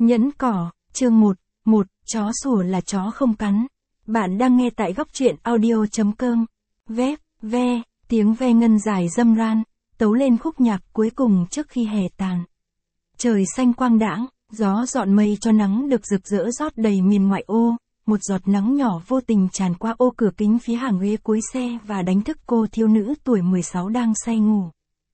Nhẫn cỏ, chương 1, chó sủa là chó không cắn. Bạn đang nghe tại góc truyện audio.com. Vép, ve, tiếng ve ngân dài râm ran, tấu lên khúc nhạc cuối cùng trước khi hè tàn. Trời xanh quang đãng, gió dọn mây cho nắng được rực rỡ rót đầy miền ngoại ô, một giọt nắng nhỏ vô tình tràn qua ô cửa kính phía hàng ghế cuối xe và đánh thức cô thiếu nữ tuổi 16 đang say ngủ.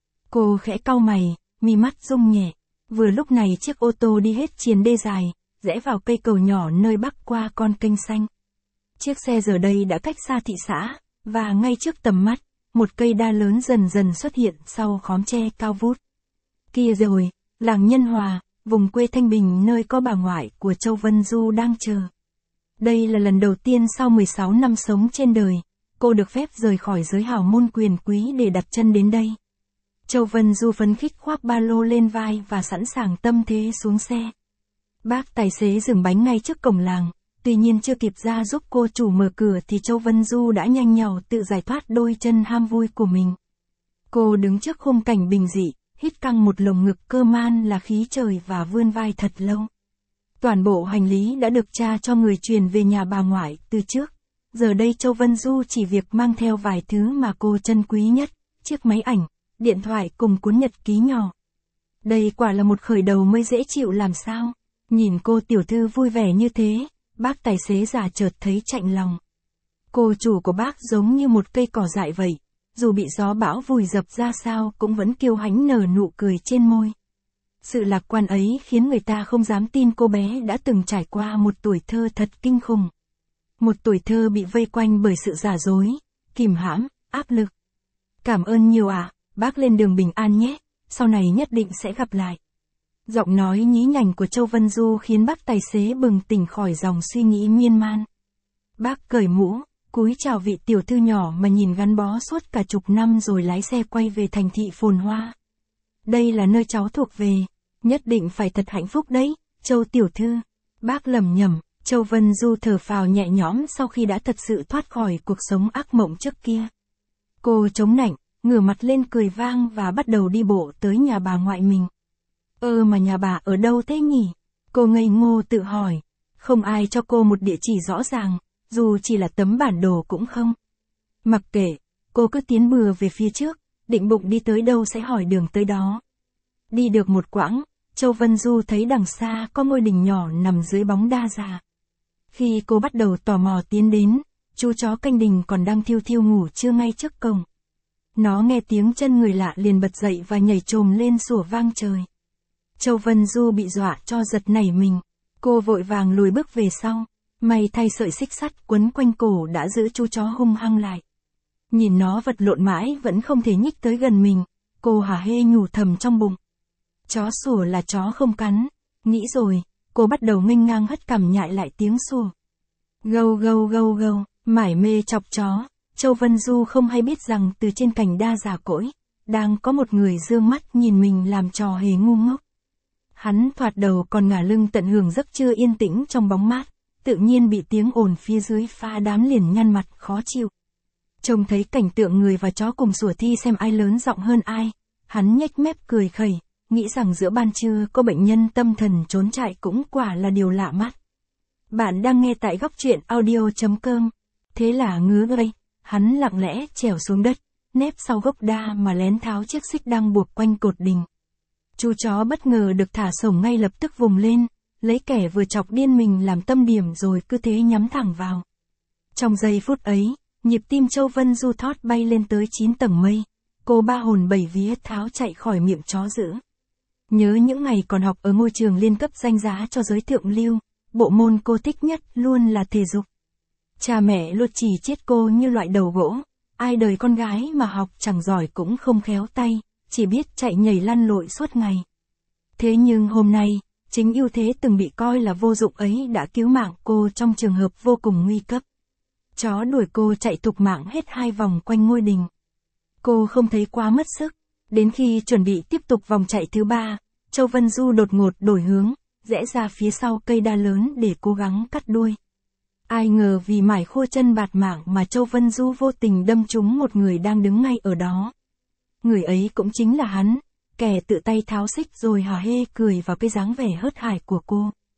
Cô khẽ cau mày, mi mắt rung nhẹ. Vừa lúc này chiếc ô tô đi hết triền đê dài, rẽ vào cây cầu nhỏ nơi bắc qua con kênh xanh. Chiếc xe giờ đây đã cách xa thị xã, và ngay trước tầm mắt, một cây đa lớn dần dần xuất hiện sau khóm tre cao vút. Kia rồi, làng Nhân Hòa, vùng quê Thanh Bình nơi có bà ngoại của Châu Vân Du đang chờ. Đây là lần đầu tiên sau 16 năm sống trên đời, cô được phép rời khỏi giới hào môn quyền quý để đặt chân đến đây. Châu Vân Du phấn khích khoác ba lô lên vai và sẵn sàng tâm thế xuống xe. Bác tài xế dừng bánh ngay trước cổng làng, tuy nhiên chưa kịp ra giúp cô chủ mở cửa thì Châu Vân Du đã nhanh nhảu tự giải thoát đôi chân ham vui của mình. Cô đứng trước khung cảnh bình dị, hít căng một lồng ngực cơ man là khí trời và vươn vai thật lâu. Toàn bộ hành lý đã được cha cho người truyền về nhà bà ngoại từ trước. Giờ đây Châu Vân Du chỉ việc mang theo vài thứ mà cô trân quý nhất, chiếc máy ảnh, điện thoại cùng cuốn nhật ký nhỏ. Đây quả là một khởi đầu mới dễ chịu làm sao. Nhìn cô tiểu thư vui vẻ như thế, bác tài xế già chợt thấy chạnh lòng. Cô chủ của bác giống như một cây cỏ dại vậy, dù bị gió bão vùi dập ra sao cũng vẫn kiêu hãnh nở nụ cười trên môi. Sự lạc quan ấy khiến người ta không dám tin cô bé đã từng trải qua một tuổi thơ thật kinh khủng. Một tuổi thơ bị vây quanh bởi sự giả dối, kìm hãm, áp lực. Cảm ơn nhiều ạ, bác lên đường bình an nhé, sau này nhất định sẽ gặp lại. Giọng nói nhí nhảnh của Châu Vân Du khiến bác tài xế bừng tỉnh khỏi dòng suy nghĩ miên man. Bác cởi mũ, cúi chào vị tiểu thư nhỏ mà nhìn gắn bó suốt cả chục năm rồi lái xe quay về thành thị phồn hoa. Đây là nơi cháu thuộc về, nhất định phải thật hạnh phúc đấy, Châu tiểu thư. Bác lẩm nhẩm. Châu Vân Du thở phào nhẹ nhõm sau khi đã thật sự thoát khỏi cuộc sống ác mộng trước kia. Cô chống nạnh, ngửa mặt lên cười vang và bắt đầu đi bộ tới nhà bà ngoại mình. Mà nhà bà ở đâu thế nhỉ? Cô ngây ngô tự hỏi. Không ai cho cô một địa chỉ rõ ràng, dù chỉ là tấm bản đồ cũng không. Mặc kệ, cô cứ tiến bừa về phía trước, định bụng đi tới đâu sẽ hỏi đường tới đó. Đi được một quãng, Châu Vân Du thấy đằng xa có ngôi đình nhỏ nằm dưới bóng đa già. Khi cô bắt đầu tò mò tiến đến, chú chó canh đình còn đang thiêu thiêu ngủ trưa ngay trước cổng. Nó nghe tiếng chân người lạ liền bật dậy và nhảy chồm lên sủa vang trời. Châu Vân Du bị dọa cho giật nảy mình. Cô vội vàng lùi bước về sau. May thay sợi xích sắt quấn quanh cổ đã giữ chú chó hung hăng lại. Nhìn nó vật lộn mãi vẫn không thể nhích tới gần mình. Cô hả hê nhủ thầm trong bụng. Chó sủa là chó không cắn. Nghĩ rồi, cô bắt đầu nghênh ngang hất cằm nhại lại tiếng sủa. Gâu gâu gâu gâu, mải mê chọc chó. Châu Vân Du không hay biết rằng từ trên cành đa già cỗi, đang có một người dương mắt nhìn mình làm trò hề ngu ngốc. Hắn thoạt đầu còn ngả lưng tận hưởng giấc trưa yên tĩnh trong bóng mát, tự nhiên bị tiếng ồn phía dưới phá đám liền nhăn mặt khó chịu. Trông thấy cảnh tượng người và chó cùng sủa thi xem ai lớn giọng hơn ai, hắn nhếch mép cười khẩy, nghĩ rằng giữa ban trưa có bệnh nhân tâm thần trốn chạy cũng quả là điều lạ mắt. Bạn đang nghe tại góc truyện audio.com. Thế là ngứa gây, hắn lặng lẽ trèo xuống đất, nép sau gốc đa mà lén tháo chiếc xích đang buộc quanh cột đình. Chú chó bất ngờ được thả sổng ngay lập tức vùng lên, lấy kẻ vừa chọc điên mình làm tâm điểm rồi cứ thế nhắm thẳng vào. Trong giây phút ấy, nhịp tim Châu Vân Du thót bay lên tới 9 tầng mây. Cô ba hồn bảy vía tháo chạy khỏi miệng chó dữ. Nhớ những ngày còn học ở ngôi trường liên cấp danh giá cho giới thượng lưu, bộ môn cô thích nhất luôn là thể dục. Cha mẹ luôn chỉ chiết cô như loại đầu gỗ, ai đời con gái mà học chẳng giỏi cũng không khéo tay, chỉ biết chạy nhảy lăn lội suốt ngày. Thế nhưng hôm nay, chính ưu thế từng bị coi là vô dụng ấy đã cứu mạng cô trong trường hợp vô cùng nguy cấp. Chó đuổi cô chạy thục mạng hết 2 vòng quanh ngôi đình. Cô không thấy quá mất sức, đến khi chuẩn bị tiếp tục vòng chạy thứ 3, Châu Vân Du đột ngột đổi hướng, rẽ ra phía sau cây đa lớn để cố gắng cắt đuôi. Ai ngờ vì mải khua chân bạt mạng mà Châu Vân Du vô tình đâm trúng một người đang đứng ngay ở đó. Người ấy cũng chính là hắn, kẻ tự tay tháo xích rồi hả hê cười vào cái dáng vẻ hớt hải của cô.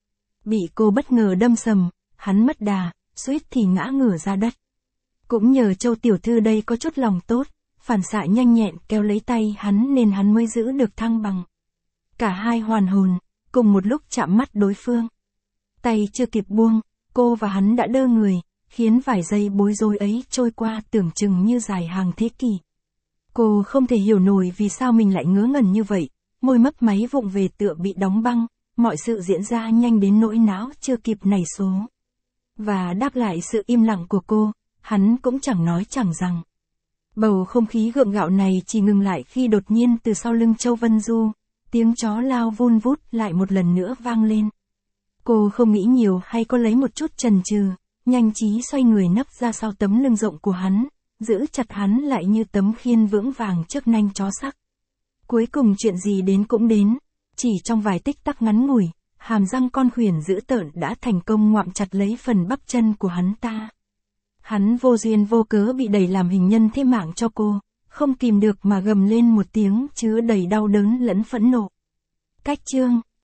bị cô bất ngờ đâm sầm, hắn mất đà, suýt thì ngã ngửa ra đất. Cũng nhờ Châu tiểu thư đây có chút lòng tốt, phản xạ nhanh nhẹn kéo lấy tay hắn nên hắn mới giữ được thăng bằng. Cả hai hoàn hồn, cùng một lúc chạm mắt đối phương. Tay chưa kịp buông, cô và hắn đã đơ người, khiến vài giây bối rối ấy trôi qua tưởng chừng như dài hàng thế kỷ. Cô không thể hiểu nổi vì sao mình lại ngớ ngẩn như vậy, môi mấp máy vụng về tựa bị đóng băng, mọi sự diễn ra nhanh đến nỗi não chưa kịp nảy số. Và đáp lại sự im lặng của cô, hắn cũng chẳng nói chẳng rằng. Bầu không khí gượng gạo này chỉ ngừng lại khi đột nhiên từ sau lưng Châu Vân Du, tiếng chó lao vun vút lại một lần nữa vang lên. Cô không nghĩ nhiều hay có lấy một chút chần chừ, nhanh trí xoay người nấp ra sau tấm lưng rộng của hắn, giữ chặt hắn lại như tấm khiên vững vàng trước nanh chó sắc. Cuối cùng chuyện gì đến cũng đến, chỉ trong vài tích tắc ngắn ngủi, hàm răng con khuyển dữ tợn đã thành công ngoạm chặt lấy phần bắp chân của hắn ta. Hắn vô duyên vô cớ bị đẩy làm hình nhân thế mạng cho cô, không kìm được mà gầm lên một tiếng chứa đầy đau đớn lẫn phẫn nộ. Cách chương